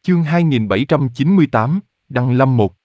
Chương 2798, Đăng Lâm 1.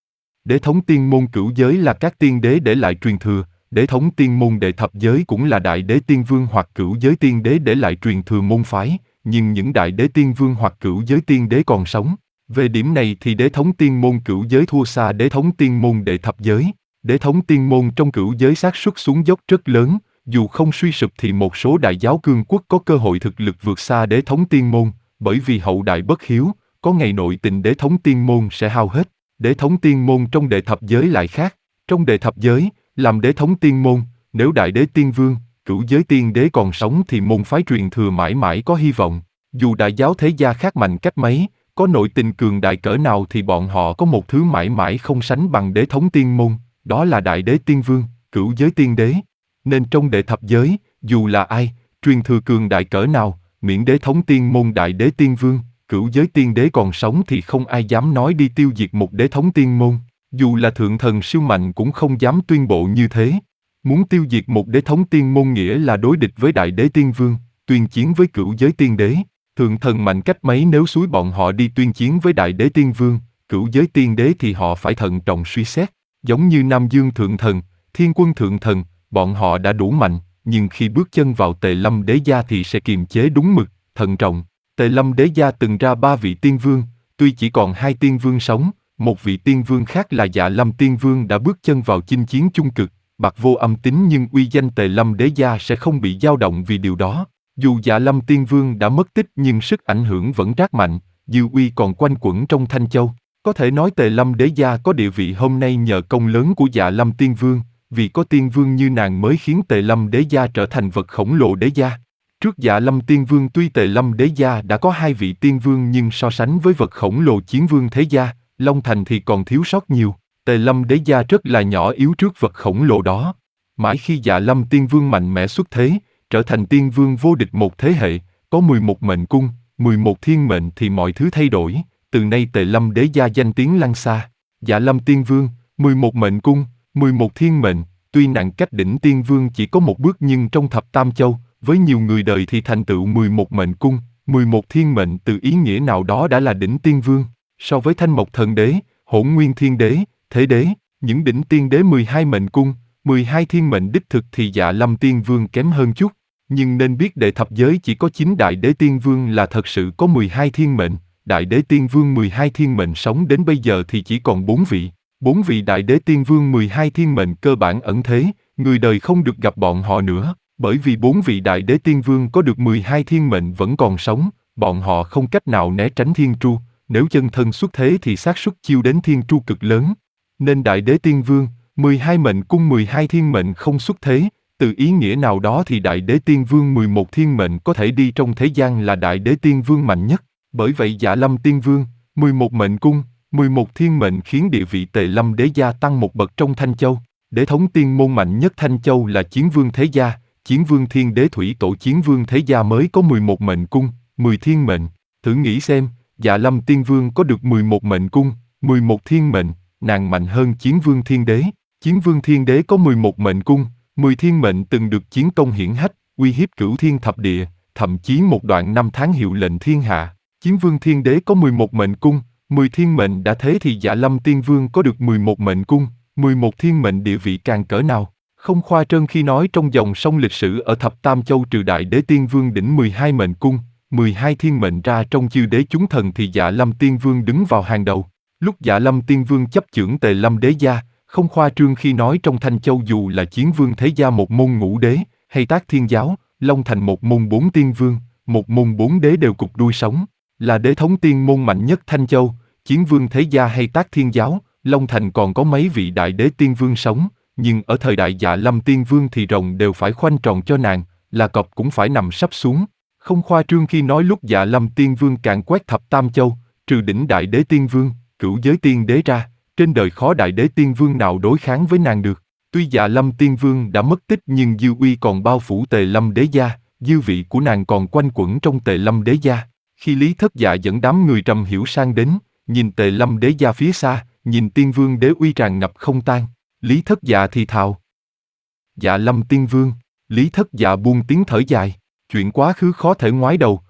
Đế thống tiên môn cửu giới là các tiên đế để lại truyền thừa, đế thống tiên môn đệ thập giới cũng là đại đế tiên vương hoặc cửu giới tiên đế để lại truyền thừa môn phái, nhưng những đại đế tiên vương hoặc cửu giới tiên đế còn sống. Về điểm này thì đế thống tiên môn cửu giới thua xa đế thống tiên môn đệ thập giới. Đế thống tiên môn trong cửu giới xác suất xuống dốc rất lớn, dù không suy sụp thì một số đại giáo cương quốc có cơ hội thực lực vượt xa đế thống tiên môn, bởi vì hậu đại bất hiếu, có ngày nội tình đế thống tiên môn sẽ hao hết. Đế thống tiên môn trong đệ thập giới lại khác. Trong đệ thập giới, làm đế thống tiên môn, nếu đại đế tiên vương, cửu giới tiên đế còn sống thì môn phái truyền thừa mãi mãi có hy vọng. Dù đại giáo thế gia khác mạnh cách mấy, có nội tình cường đại cỡ nào thì bọn họ có một thứ mãi mãi không sánh bằng đế thống tiên môn, đó là đại đế tiên vương, cửu giới tiên đế. Nên trong đệ thập giới, dù là ai, truyền thừa cường đại cỡ nào, miễn đế thống tiên môn đại đế tiên vương, cửu giới tiên đế còn sống thì không ai dám nói đi tiêu diệt một đế thống tiên môn. Dù là thượng thần siêu mạnh cũng không dám tuyên bộ như thế. Muốn tiêu diệt một đế thống tiên môn nghĩa là đối địch với đại đế tiên vương, tuyên chiến với cửu giới tiên đế. Thượng thần mạnh cách mấy nếu xúi bọn họ đi tuyên chiến với đại đế tiên vương, cửu giới tiên đế thì họ phải thận trọng suy xét. Giống như Nam Dương thượng thần, Thiên Quân thượng thần, bọn họ đã đủ mạnh, nhưng khi bước chân vào Tề Lâm đế gia thì sẽ kiềm chế đúng mực, thận trọng. Tề Lâm đế gia từng ra 3 vị tiên vương, tuy chỉ còn 2 tiên vương sống, một vị tiên vương khác là Dạ Lâm tiên vương đã bước chân vào chinh chiến chung cực, bạc vô âm tín nhưng uy danh Tề Lâm đế gia sẽ không bị dao động vì điều đó. Dù Dạ Lâm tiên vương đã mất tích nhưng sức ảnh hưởng vẫn rát mạnh, dư uy còn quanh quẩn trong Thanh Châu. Có thể nói Tề Lâm đế gia có địa vị hôm nay nhờ công lớn của Dạ Lâm tiên vương, vì có tiên vương như nàng mới khiến Tề Lâm đế gia trở thành vật khổng lồ đế gia. Trước Dạ Lâm tiên vương tuy Tề Lâm đế gia đã có 2 vị tiên vương nhưng so sánh với vật khổng lồ chiến vương thế gia, Long Thành thì còn thiếu sót nhiều. Tề Lâm đế gia rất là nhỏ yếu trước vật khổng lồ đó. Mãi khi Dạ Lâm tiên vương mạnh mẽ xuất thế, trở thành tiên vương vô địch một thế hệ, có 11 mệnh cung, 11 thiên mệnh thì mọi thứ thay đổi. Từ nay Tề Lâm đế gia danh tiếng lan xa. Dạ Lâm tiên vương, 11 mệnh cung, 11 thiên mệnh, tuy nặng cách đỉnh tiên vương chỉ có một bước nhưng trong thập tam châu, với nhiều người đời thì thành tựu 11 mệnh cung, 11 thiên mệnh từ ý nghĩa nào đó đã là đỉnh tiên vương. So với Thanh Mộc thần đế, Hỗn Nguyên thiên đế, Thế đế, những đỉnh tiên đế 12 mệnh cung, 12 thiên mệnh đích thực thì Dạ Lâm tiên vương kém hơn chút. Nhưng nên biết đệ thập giới chỉ có 9 đại đế tiên vương là thật sự có 12 thiên mệnh, đại đế tiên vương 12 thiên mệnh sống đến bây giờ thì chỉ còn 4 vị. 4 vị đại đế tiên vương 12 thiên mệnh cơ bản ẩn thế, người đời không được gặp bọn họ nữa, bởi vì 4 vị đại đế tiên vương có được 12 thiên mệnh vẫn còn sống, bọn họ không cách nào né tránh thiên tru, nếu chân thân xuất thế thì xác suất chiêu đến thiên tru cực lớn. Nên đại đế tiên vương, 12 mệnh cung 12 thiên mệnh không xuất thế, từ ý nghĩa nào đó thì đại đế tiên vương 11 thiên mệnh có thể đi trong thế gian là đại đế tiên vương mạnh nhất. Bởi vậy Dạ Lâm tiên vương, 11 mệnh cung, 11 thiên mệnh khiến địa vị Tề Lâm đế gia tăng một bậc trong Thanh Châu. Đế thống tiên môn mạnh nhất Thanh Châu là Chiến Vương Thế Gia, Chiến Vương Thiên Đế Thủy Tổ Chiến Vương Thế Gia mới có 11 mệnh cung, 10 thiên mệnh. Thử nghĩ xem, Dạ Lâm tiên vương có được 11 mệnh cung, 11 thiên mệnh, nàng mạnh hơn Chiến Vương Thiên Đế. Chiến Vương Thiên Đế có 11 mệnh cung, 10 thiên mệnh từng được chiến công hiển hách, uy hiếp cửu thiên thập địa, thậm chí một đoạn năm tháng hiệu lệnh thiên hạ. Chiến Vương Thiên Đế có 11 mệnh cung, 10 thiên mệnh đã thế thì Dạ Lâm tiên vương có được 11 mệnh cung, 11 thiên mệnh địa vị càng cỡ nào. Không khoa trương khi nói trong dòng sông lịch sử ở thập tam châu trừ đại đế tiên vương đỉnh 12 mệnh cung, 12 thiên mệnh ra trong chư đế chúng thần thì Dạ Lâm tiên vương đứng vào hàng đầu. Lúc Dạ Lâm tiên vương chấp chưởng Tề Lâm đế gia, không khoa trương khi nói trong Thanh Châu dù là Chiến Vương Thế Gia một môn ngũ đế, hay Tác Thiên Giáo, Long Thành một môn 4 tiên vương, một môn 4 đế đều cục đuôi sống, là đế thống tiên môn mạnh nhất Thanh Châu. Chiến Vương Thế Gia hay Tác Thiên Giáo, Long Thành còn có mấy vị đại đế tiên vương sống, nhưng ở thời đại Dạ Lâm tiên vương thì rồng đều phải khoanh tròn cho nàng, là cọp cũng phải nằm sắp xuống. Không khoa trương khi nói lúc Dạ Lâm tiên vương càn quét thập tam châu, trừ đỉnh đại đế tiên vương, cửu giới tiên đế ra, trên đời khó đại đế tiên vương nào đối kháng với nàng được. Tuy Dạ Lâm tiên vương đã mất tích nhưng dư uy còn bao phủ Tề Lâm đế gia, dư vị của nàng còn quanh quẩn trong Tề Lâm đế gia. Khi Lý Thất Dạ dẫn đám người Trầm Hiểu sang đến, nhìn Tề Lâm đế gia phía xa, nhìn tiên vương đế uy tràn ngập không tan, Lý Thất Dạ thì thào: Dạ Lâm tiên vương. Lý Thất Dạ buông tiếng thở dài, chuyện quá khứ khó thể ngoái đầu,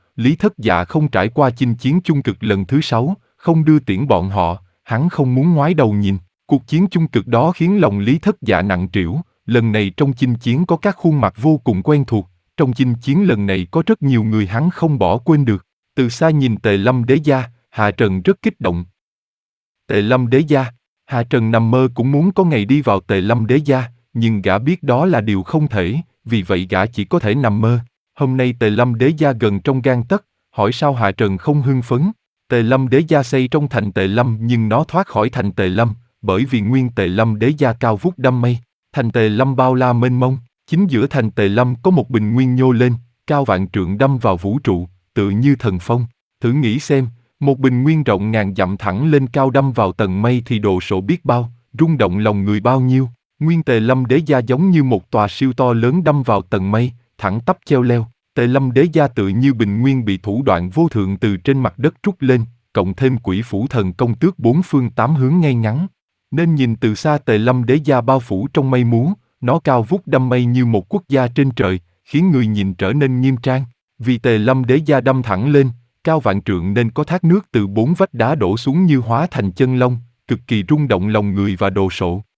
Lý Thất Dạ không trải qua chinh chiến chung cực lần thứ 6, không đưa tiễn bọn họ, hắn không muốn ngoái đầu nhìn. Cuộc chiến chung cực đó khiến lòng Lý Thất Dạ nặng trĩu, lần này trong chinh chiến có các khuôn mặt vô cùng quen thuộc, trong chinh chiến lần này có rất nhiều người hắn không bỏ quên được. Từ xa nhìn Tề Lâm Đế Gia, Hạ Trần rất kích động. Tề Lâm Đế Gia, Hạ Trần nằm mơ cũng muốn có ngày đi vào Tề Lâm Đế Gia, nhưng gã biết đó là điều không thể, vì vậy gã chỉ có thể nằm mơ. Hôm nay Tề Lâm Đế Gia gần trong gang tấc, hỏi sao Hạ Trần không hưng phấn. Tề Lâm Đế Gia xây trong thành Tề Lâm nhưng nó thoát khỏi thành Tề Lâm, bởi vì nguyên Tề Lâm Đế Gia cao vút đâm mây. Thành Tề Lâm bao la mênh mông, chính giữa thành Tề Lâm có một bình nguyên nhô lên, cao vạn trượng đâm vào vũ trụ, tự như thần phong. Thử nghĩ xem, một bình nguyên rộng ngàn dặm thẳng lên cao đâm vào tầng mây thì đồ sộ biết bao, rung động lòng người bao nhiêu. Nguyên Tề Lâm Đế Gia giống như một tòa siêu to lớn đâm vào tầng mây, thẳng tắp treo leo. Tề Lâm Đế Gia tự như bình nguyên bị thủ đoạn vô thượng từ trên mặt đất trút lên, cộng thêm quỷ phủ thần công tước bốn phương tám hướng ngay ngắn. Nên nhìn từ xa Tề Lâm Đế Gia bao phủ trong mây mù, nó cao vút đâm mây như một quốc gia trên trời, khiến người nhìn trở nên nghiêm trang. Vì Tề Lâm Đế Gia đâm thẳng lên, cao vạn trượng nên có thác nước từ bốn vách đá đổ xuống như hóa thành chân long, cực kỳ rung động lòng người và đồ sộ.